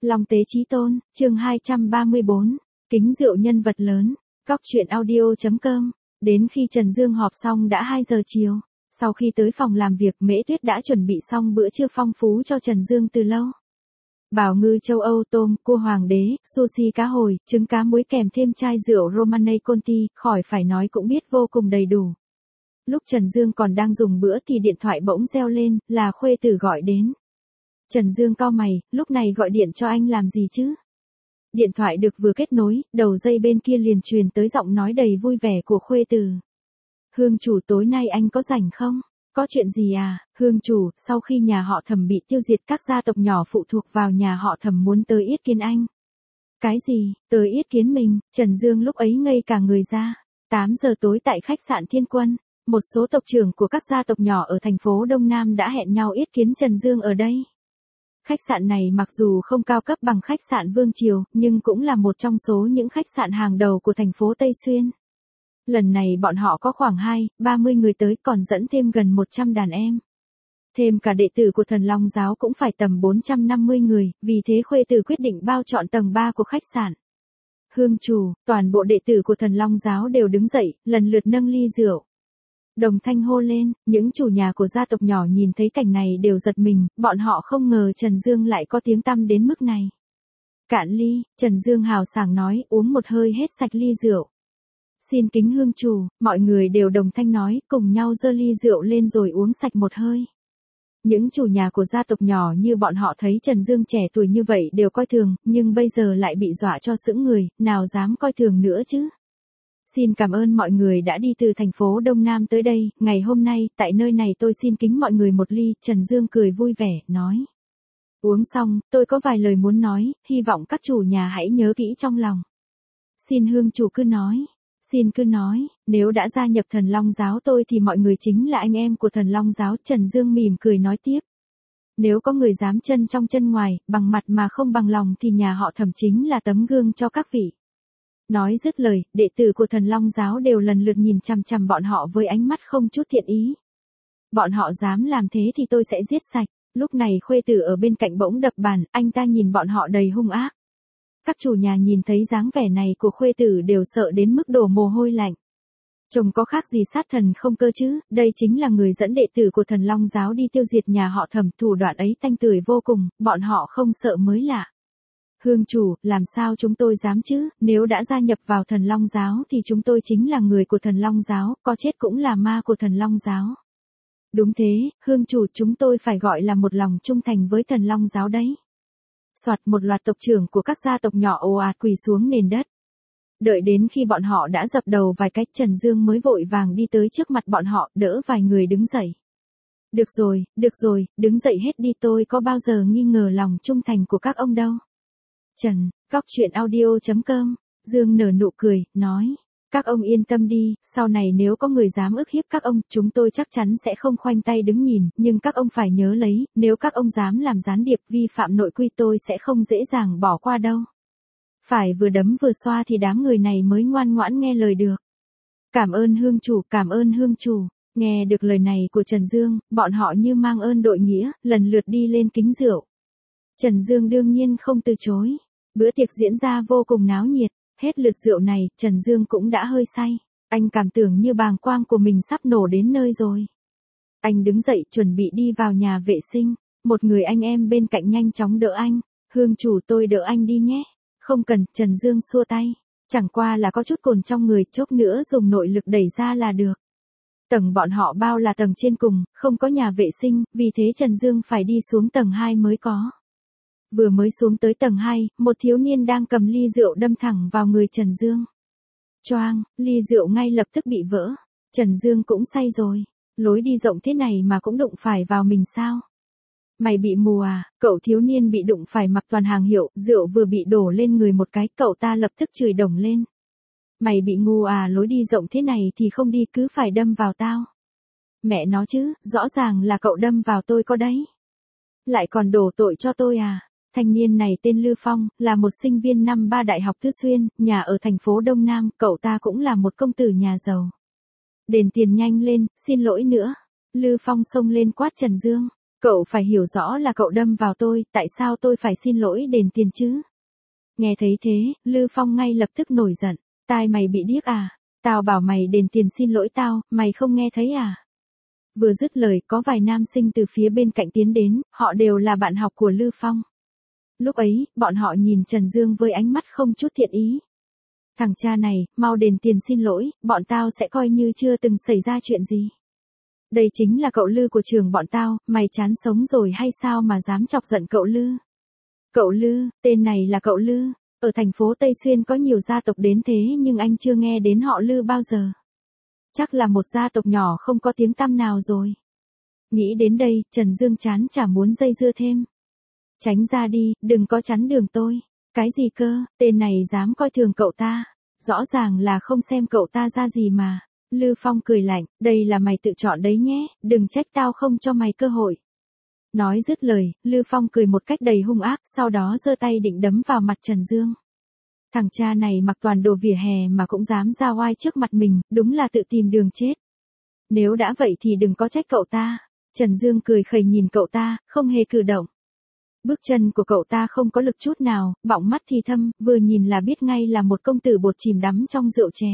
Long Tế Chí Tôn, chương 234, kính rượu nhân vật lớn, Cóc truyện audio.com. Đến khi Trần Dương họp xong đã 2 giờ chiều, sau khi tới phòng làm việc Mễ Tuyết đã chuẩn bị xong bữa trưa phong phú cho Trần Dương từ lâu. Bảo ngư châu Âu, tôm, cua hoàng đế, sushi cá hồi, trứng cá muối kèm thêm chai rượu Romanée Conti, khỏi phải nói cũng biết vô cùng đầy đủ. Lúc Trần Dương còn đang dùng bữa thì điện thoại bỗng reo lên, là khuê tử gọi đến. Trần Dương cau mày, lúc này gọi điện cho anh làm gì chứ? Điện thoại được vừa kết nối, đầu dây bên kia liền truyền tới giọng nói đầy vui vẻ của khuê tử. Hương chủ, tối nay anh có rảnh không? Có chuyện gì à? Hương chủ, sau khi nhà họ Thẩm bị tiêu diệt, các gia tộc nhỏ phụ thuộc vào nhà họ Thẩm muốn tới yết kiến anh. Cái gì? Tới yết kiến mình? Trần Dương lúc ấy ngây cả người ra. 8 giờ tối tại khách sạn Thiên Quân, một số tộc trưởng của các gia tộc nhỏ ở thành phố Đông Nam đã hẹn nhau yết kiến Trần Dương ở đây. Khách sạn này mặc dù không cao cấp bằng khách sạn Vương Triều, nhưng cũng là một trong số những khách sạn hàng đầu của thành phố Tây Xuyên. Lần này bọn họ có khoảng 20-30 người tới, còn dẫn thêm gần 100 đàn em. Thêm cả đệ tử của Thần Long Giáo cũng phải tầm 450 người, vì thế khuê tử quyết định bao trọn tầng 3 của khách sạn. Hương chủ, toàn bộ đệ tử của Thần Long Giáo đều đứng dậy, lần lượt nâng ly rượu. Đồng thanh hô lên, những chủ nhà của gia tộc nhỏ nhìn thấy cảnh này đều giật mình, bọn họ không ngờ Trần Dương lại có tiếng tăm đến mức này. Cạn ly, Trần Dương hào sảng nói, uống một hơi hết sạch ly rượu. Xin kính hương chủ, mọi người đều đồng thanh nói, cùng nhau giơ ly rượu lên rồi uống sạch một hơi. Những chủ nhà của gia tộc nhỏ như bọn họ thấy Trần Dương trẻ tuổi như vậy đều coi thường, nhưng bây giờ lại bị dọa cho sững người, nào dám coi thường nữa chứ. Xin cảm ơn mọi người đã đi từ thành phố Đông Nam tới đây, ngày hôm nay, tại nơi này tôi xin kính mọi người một ly. Trần Dương cười vui vẻ, nói. Uống xong, tôi có vài lời muốn nói, hy vọng các chủ nhà hãy nhớ kỹ trong lòng. Xin hương chủ cứ nói. Xin cứ nói, nếu đã gia nhập Thần Long Giáo tôi thì mọi người chính là anh em của Thần Long Giáo. Trần Dương mỉm cười nói tiếp. Nếu có người dám chân trong chân ngoài, bằng mặt mà không bằng lòng thì nhà họ Thẩm chính là tấm gương cho các vị. Nói dứt lời, đệ tử của Thần Long Giáo đều lần lượt nhìn chằm chằm bọn họ với ánh mắt không chút thiện ý. Bọn họ dám làm thế thì tôi sẽ giết sạch. Lúc này khuê tử ở bên cạnh bỗng đập bàn, anh ta nhìn bọn họ đầy hung ác. Các chủ nhà nhìn thấy dáng vẻ này của khuê tử đều sợ đến mức đổ mồ hôi lạnh. Chồng có khác gì sát thần không cơ chứ, đây chính là người dẫn đệ tử của Thần Long Giáo đi tiêu diệt nhà họ Thẩm, thủ đoạn ấy tanh tưởi vô cùng, bọn họ không sợ mới lạ. Hương chủ, làm sao chúng tôi dám chứ, nếu đã gia nhập vào Thần Long Giáo thì chúng tôi chính là người của Thần Long Giáo, có chết cũng là ma của Thần Long Giáo. Đúng thế, hương chủ, chúng tôi phải gọi là một lòng trung thành với Thần Long Giáo đấy. Soạt, một loạt tộc trưởng của các gia tộc nhỏ ồ ạt quỳ xuống nền đất. Đợi đến khi bọn họ đã dập đầu vài cách, Trần Dương mới vội vàng đi tới trước mặt bọn họ, đỡ vài người đứng dậy. Được rồi, đứng dậy hết đi, tôi có bao giờ nghi ngờ lòng trung thành của các ông đâu. Trần, Cóc truyện audio.com, Dương nở nụ cười, nói. Các ông yên tâm đi, sau này nếu có người dám ức hiếp các ông, chúng tôi chắc chắn sẽ không khoanh tay đứng nhìn, nhưng các ông phải nhớ lấy, nếu các ông dám làm gián điệp vi phạm nội quy tôi sẽ không dễ dàng bỏ qua đâu. Phải vừa đấm vừa xoa thì đám người này mới ngoan ngoãn nghe lời được. Cảm ơn hương chủ, cảm ơn hương chủ. Nghe được lời này của Trần Dương, bọn họ như mang ơn đội nghĩa, lần lượt đi lên kính rượu. Trần Dương đương nhiên không từ chối. Bữa tiệc diễn ra vô cùng náo nhiệt. Hết lượt rượu này, Trần Dương cũng đã hơi say. Anh cảm tưởng như bàng quang của mình sắp nổ đến nơi rồi. Anh đứng dậy chuẩn bị đi vào nhà vệ sinh. Một người anh em bên cạnh nhanh chóng đỡ anh. Hương chủ, tôi đỡ anh đi nhé. Không cần, Trần Dương xua tay. Chẳng qua là có chút cồn trong người, chốc nữa dùng nội lực đẩy ra là được. Tầng bọn họ bao là tầng trên cùng, không có nhà vệ sinh, vì thế Trần Dương phải đi xuống tầng 2 mới có. Vừa mới xuống tới tầng 2, một thiếu niên đang cầm ly rượu đâm thẳng vào người Trần Dương. Choang, ly rượu ngay lập tức bị vỡ. Trần Dương cũng say rồi. Lối đi rộng thế này mà cũng đụng phải vào mình sao? Mày bị mù à? Cậu thiếu niên bị đụng phải mặc toàn hàng hiệu, rượu vừa bị đổ lên người một cái, cậu ta lập tức chửi đồng lên. Mày bị ngu à, lối đi rộng thế này thì không đi cứ phải đâm vào tao. Mẹ nó chứ, rõ ràng là cậu đâm vào tôi có đấy. Lại còn đổ tội cho tôi à? Thanh niên này tên Lư Phong, là một sinh viên năm 3 Đại học Tứ Xuyên, nhà ở thành phố Đông Nam, cậu ta cũng là một công tử nhà giàu. Đền tiền nhanh lên, xin lỗi nữa. Lư Phong xông lên quát Trần Dương. Cậu phải hiểu rõ là cậu đâm vào tôi, tại sao tôi phải xin lỗi đền tiền chứ? Nghe thấy thế, Lư Phong ngay lập tức nổi giận. Tai mày bị điếc à? Tao bảo mày đền tiền xin lỗi tao, mày không nghe thấy à? Vừa dứt lời có vài nam sinh từ phía bên cạnh tiến đến, họ đều là bạn học của Lư Phong. Lúc ấy, bọn họ nhìn Trần Dương với ánh mắt không chút thiện ý. Thằng cha này, mau đền tiền xin lỗi, bọn tao sẽ coi như chưa từng xảy ra chuyện gì. Đây chính là cậu Lư của trường bọn tao, mày chán sống rồi hay sao mà dám chọc giận cậu Lư? Cậu Lư, tên này là cậu Lư. Ở thành phố Tây Xuyên có nhiều gia tộc đến thế nhưng anh chưa nghe đến họ Lư bao giờ. Chắc là một gia tộc nhỏ không có tiếng tăm nào rồi. Nghĩ đến đây, Trần Dương chán chả muốn dây dưa thêm. Tránh ra đi, đừng có chắn đường tôi. Cái gì cơ, tên này dám coi thường cậu ta. Rõ ràng là không xem cậu ta ra gì mà. Lư Phong cười lạnh, đây là mày tự chọn đấy nhé, đừng trách tao không cho mày cơ hội. Nói dứt lời, Lư Phong cười một cách đầy hung ác, sau đó giơ tay định đấm vào mặt Trần Dương. Thằng cha này mặc toàn đồ vỉa hè mà cũng dám ra oai trước mặt mình, đúng là tự tìm đường chết. Nếu đã vậy thì đừng có trách cậu ta. Trần Dương cười khẩy nhìn cậu ta, không hề cử động. Bước chân của cậu ta không có lực chút nào, bọng mắt thì thâm, vừa nhìn là biết ngay là một công tử bột chìm đắm trong rượu chè.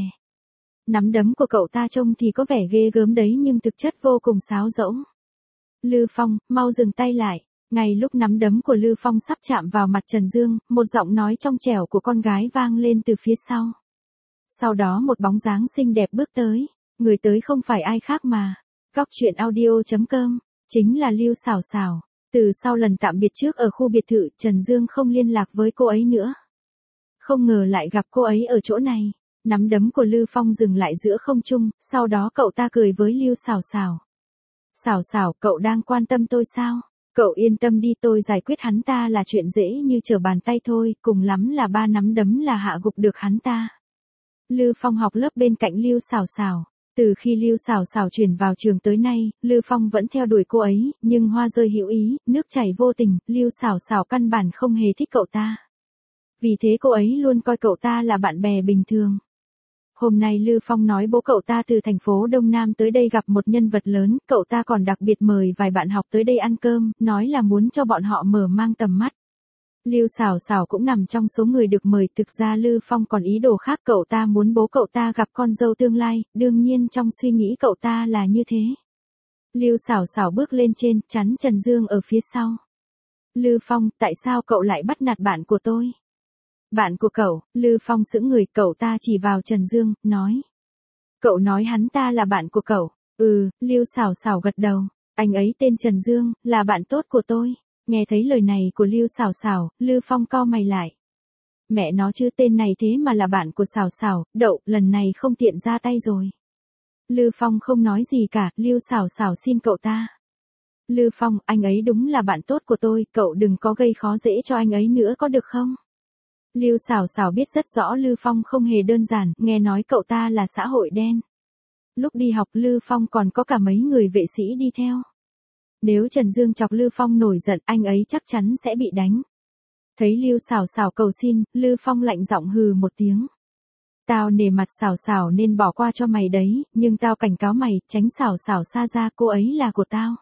Nắm đấm của cậu ta trông thì có vẻ ghê gớm đấy nhưng thực chất vô cùng sáo rỗng. Lư Phong, mau dừng tay lại. Ngay lúc nắm đấm của Lư Phong sắp chạm vào mặt Trần Dương, một giọng nói trong trẻo của con gái vang lên từ phía sau. Sau đó một bóng dáng xinh đẹp bước tới. Người tới không phải ai khác mà. Góc truyện audio.com, chính là Lưu Xảo Xảo. Từ sau lần tạm biệt trước ở khu biệt thự, Trần Dương không liên lạc với cô ấy nữa. Không ngờ lại gặp cô ấy ở chỗ này. Nắm đấm của Lư Phong dừng lại giữa không trung, sau đó cậu ta cười với Lưu Xảo Xảo. Xảo Xảo, cậu đang quan tâm tôi sao? Cậu yên tâm đi, tôi giải quyết hắn ta là chuyện dễ như trở bàn tay thôi, cùng lắm là 3 nắm đấm là hạ gục được hắn ta. Lư Phong học lớp bên cạnh Lưu Xảo Xảo. Từ khi Lưu Xảo Xảo chuyển vào trường tới nay, Lư Phong vẫn theo đuổi cô ấy, nhưng hoa rơi hữu ý, nước chảy vô tình, Lưu Xảo Xảo căn bản không hề thích cậu ta. Vì thế cô ấy luôn coi cậu ta là bạn bè bình thường. Hôm nay Lư Phong nói bố cậu ta từ thành phố Đông Nam tới đây gặp một nhân vật lớn, cậu ta còn đặc biệt mời vài bạn học tới đây ăn cơm, nói là muốn cho bọn họ mở mang tầm mắt. Lưu Xảo Xảo cũng nằm trong số người được mời, thực ra Lư Phong còn ý đồ khác, cậu ta muốn bố cậu ta gặp con dâu tương lai, đương nhiên trong suy nghĩ cậu ta là như thế. Lưu Xảo Xảo bước lên trên, chắn Trần Dương ở phía sau. Lư Phong, tại sao cậu lại bắt nạt bạn của tôi? Bạn của cậu? Lư Phong sững người, cậu ta chỉ vào Trần Dương, nói. Cậu nói hắn ta là bạn của cậu? Lưu Xảo Xảo gật đầu. Anh ấy tên Trần Dương, là bạn tốt của tôi. Nghe thấy lời này của Lưu Xảo Xảo, Lư Phong cau mày lại. Mẹ nó chứ, tên này thế mà là bạn của Xảo Xảo, đậu, lần này không tiện ra tay rồi. Lư Phong không nói gì cả, Lưu Xảo Xảo xin cậu ta. Lư Phong, anh ấy đúng là bạn tốt của tôi, cậu đừng có gây khó dễ cho anh ấy nữa có được không? Lưu Xảo Xảo biết rất rõ Lư Phong không hề đơn giản, nghe nói cậu ta là xã hội đen. Lúc đi học Lư Phong còn có cả mấy người vệ sĩ đi theo. Nếu Trần Dương chọc Lư Phong nổi giận, anh ấy chắc chắn sẽ bị đánh. Thấy Lưu Xảo Xảo cầu xin, Lư Phong lạnh giọng hừ một tiếng. Tao nể mặt Xảo Xảo nên bỏ qua cho mày đấy, nhưng tao cảnh cáo mày, tránh Xảo Xảo xa ra, cô ấy là của tao.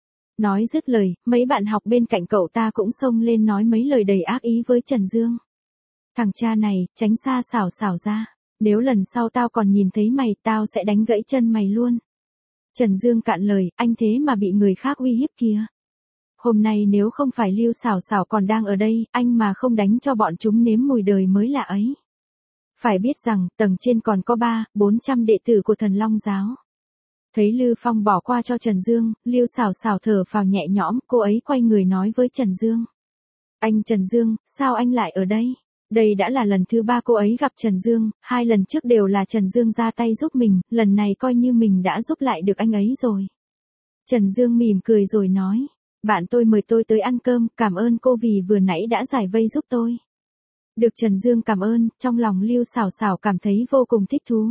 Nói dứt lời, mấy bạn học bên cạnh cậu ta cũng xông lên nói mấy lời đầy ác ý với Trần Dương. Thằng cha này, tránh xa Xảo Xảo ra. Nếu lần sau tao còn nhìn thấy mày, tao sẽ đánh gãy chân mày luôn. Trần Dương cạn lời, anh thế mà bị người khác uy hiếp kìa. Hôm nay nếu không phải Lưu Xảo Xảo còn đang ở đây, anh mà không đánh cho bọn chúng nếm mùi đời mới lạ ấy. Phải biết rằng, tầng trên còn có 400 đệ tử của Thần Long Giáo. Thấy Lư Phong bỏ qua cho Trần Dương, Lưu Xảo Xảo thở phào nhẹ nhõm, cô ấy quay người nói với Trần Dương. Anh Trần Dương, sao anh lại ở đây? Đây đã là lần thứ 3 cô ấy gặp Trần Dương, 2 lần trước đều là Trần Dương ra tay giúp mình, lần này coi như mình đã giúp lại được anh ấy rồi. Trần Dương mỉm cười rồi nói, bạn tôi mời tôi tới ăn cơm, cảm ơn cô vì vừa nãy đã giải vây giúp tôi. Được Trần Dương cảm ơn, trong lòng Lưu Xảo Xảo cảm thấy vô cùng thích thú.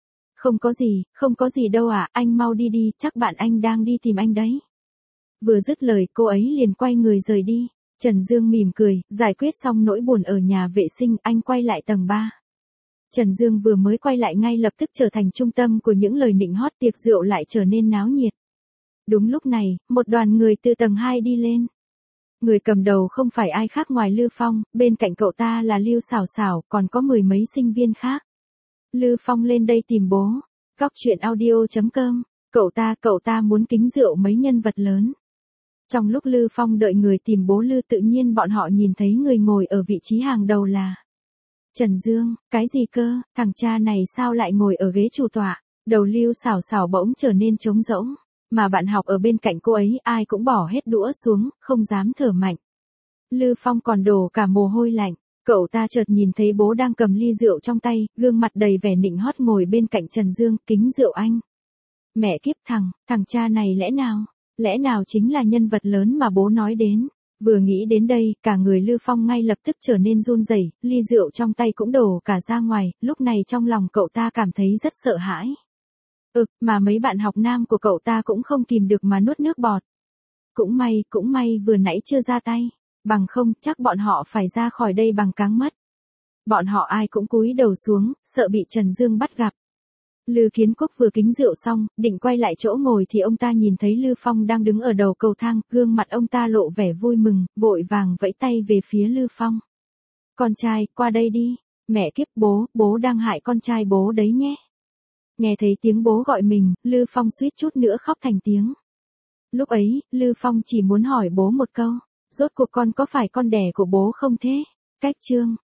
Không có gì đâu ạ, anh mau đi đi, chắc bạn anh đang đi tìm anh đấy. Vừa dứt lời cô ấy liền quay người rời đi. Trần Dương mỉm cười, giải quyết xong nỗi buồn ở nhà vệ sinh, anh quay lại tầng 3. Trần Dương vừa mới quay lại ngay lập tức trở thành trung tâm của những lời nịnh hót, tiệc rượu lại trở nên náo nhiệt. Đúng lúc này, một đoàn người từ tầng 2 đi lên. Người cầm đầu không phải ai khác ngoài Lư Phong, bên cạnh cậu ta là Lưu Xảo Xảo, còn có mười mấy sinh viên khác. Lư Phong lên đây tìm bố. Góc chuyện audio.com. Cậu ta muốn kính rượu mấy nhân vật lớn. Trong lúc Lư Phong đợi người tìm bố Lư, tự nhiên bọn họ nhìn thấy người ngồi ở vị trí hàng đầu là Trần Dương. Cái gì cơ, thằng cha này sao lại ngồi ở ghế chủ tọa? Đầu Lưu Xảo Xảo bỗng trở nên trống rỗng, mà bạn học ở bên cạnh cô ấy ai cũng bỏ hết đũa xuống, không dám thở mạnh. Lư Phong còn đổ cả mồ hôi lạnh. Cậu ta chợt nhìn thấy bố đang cầm ly rượu trong tay, gương mặt đầy vẻ nịnh hót ngồi bên cạnh Trần Dương. Kính rượu anh. Mẹ kiếp, thằng cha này lẽ nào chính là nhân vật lớn mà bố nói đến. Vừa nghĩ đến đây, cả người Lư Phong ngay lập tức trở nên run rẩy, ly rượu trong tay cũng đổ cả ra ngoài, lúc này trong lòng cậu ta cảm thấy rất sợ hãi. Mà mấy bạn học nam của cậu ta cũng không kìm được mà nuốt nước bọt. Cũng may vừa nãy chưa ra tay, bằng không chắc bọn họ phải ra khỏi đây bằng cáng mất. Bọn họ ai cũng cúi đầu xuống, sợ bị Trần Dương bắt gặp. Lư Kiến Quốc vừa kính rượu xong, định quay lại chỗ ngồi thì ông ta nhìn thấy Lư Phong đang đứng ở đầu cầu thang, gương mặt ông ta lộ vẻ vui mừng, vội vàng vẫy tay về phía Lư Phong. Con trai, qua đây đi. Mẹ kiếp, bố đang hại con trai bố đấy nhé. Nghe thấy tiếng bố gọi mình, Lư Phong suýt chút nữa khóc thành tiếng. Lúc ấy, Lư Phong chỉ muốn hỏi bố một câu, rốt cuộc con có phải con đẻ của bố không thế? Cách chương